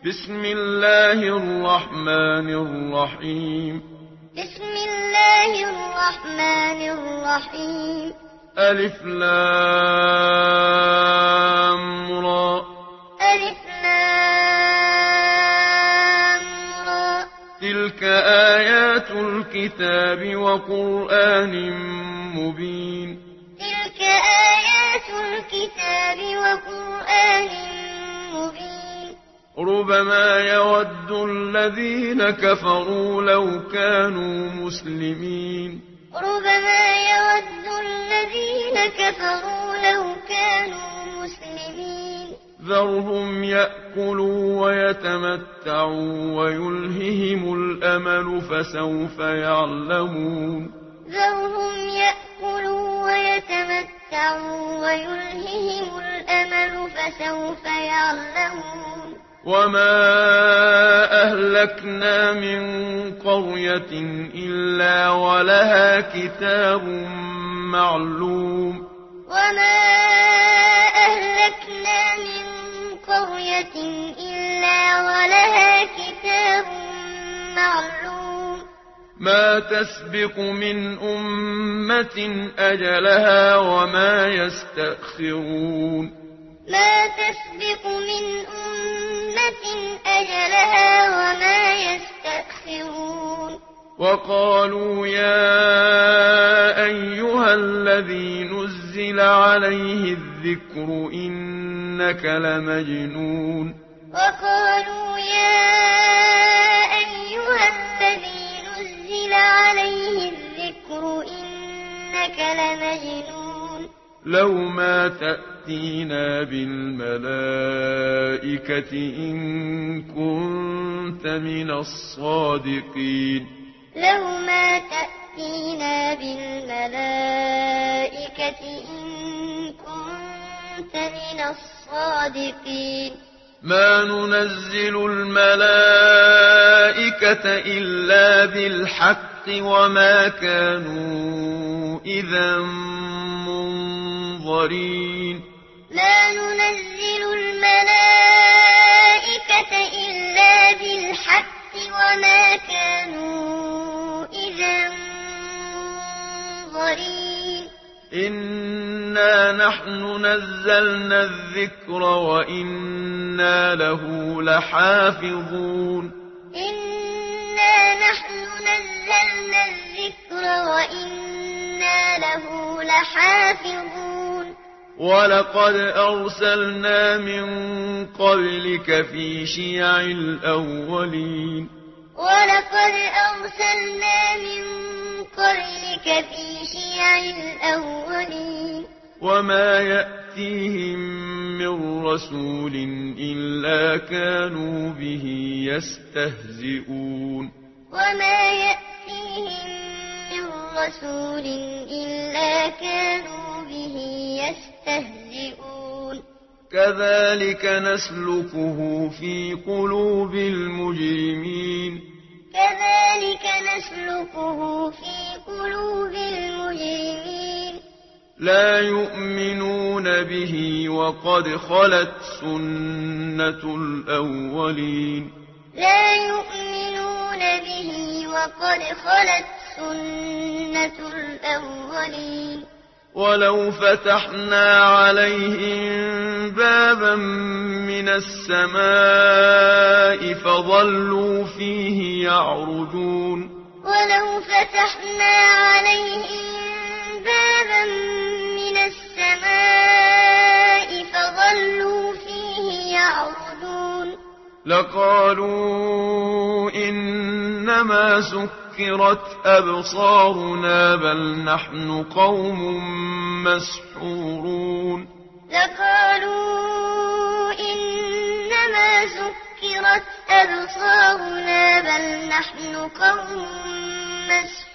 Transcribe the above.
بسم الله الرحمن الرحيم. بسم الله الرحمن الرحيم. ألف لام را. ألف لام را. تلك آيات الكتاب وقرآن مبين. تلك آيات الكتاب وقرآن مبين. ربما يود الذين كفروا لو كانوا مسلمين. ربما يود الذين كفروا لو كانوا مسلمين. ذرهم يأكلوا ويتمتعوا ويلههم الأمل فسوف يعلمون. ذرهم يأكلوا ويتمتعوا ويلههم الأمل فسوف يعلمون. وما أهلكنا من قرية إلا ولها كتاب معلوم. وما أهلكنا من قرية إلا ولها كتاب معلوم. ما تسبق من أمة أجلها وما يستأخرون. ما تسبق من أمة أجلها وما يستأخرون. وقالوا يا أيها الذي نزل عليه الذكر إنك لمجنون. وقالوا يا أيها الذي نزل عليه الذكر إنك لمجنون. لو ما تأتينا بالملائكة إن كنت من الصادقين. لو ما تأتينا بالملائكة إن كنت من الصادقين. ما ننزل الملائكة إلا بالحق وما كانوا إذا منظرين. ما ننزل الملائكة إلا بالحق وما كانوا إذا منظرين. إنا نحن نزلنا الذكر وإنا له لحافظون. إنا نحن نزلنا الذكر وإنا له لحافظون. ولقد أرسلنا من قبلك في شيع الأولين. ولقد أرسلنا من قبلك في شيع الأولين. وما يأتيهم من رسول إلا كانوا به يستهزئون. وما يأتيهم من رسول إلا كانوا به يستهزئون. كذلك نسلكه في قلوب المجرمين. كذلك نسلكه في قلوب المجرمين. لا يؤمنون به وقد خلت سنة الأولين. لا يؤمنون به وقد خلت سنة الأولين. ولو فتحنا عليهم بابا من السماء فظلوا فيه يعرجون. ولو فتحنا عليهم بابا من السماء فظلوا فيه يعرجون. لقالوا إنما سكرت أبصارنا بل نحن قوم مسحورون. لقالوا إنما سكرت أبصارنا بل نحن قوم مسحورون.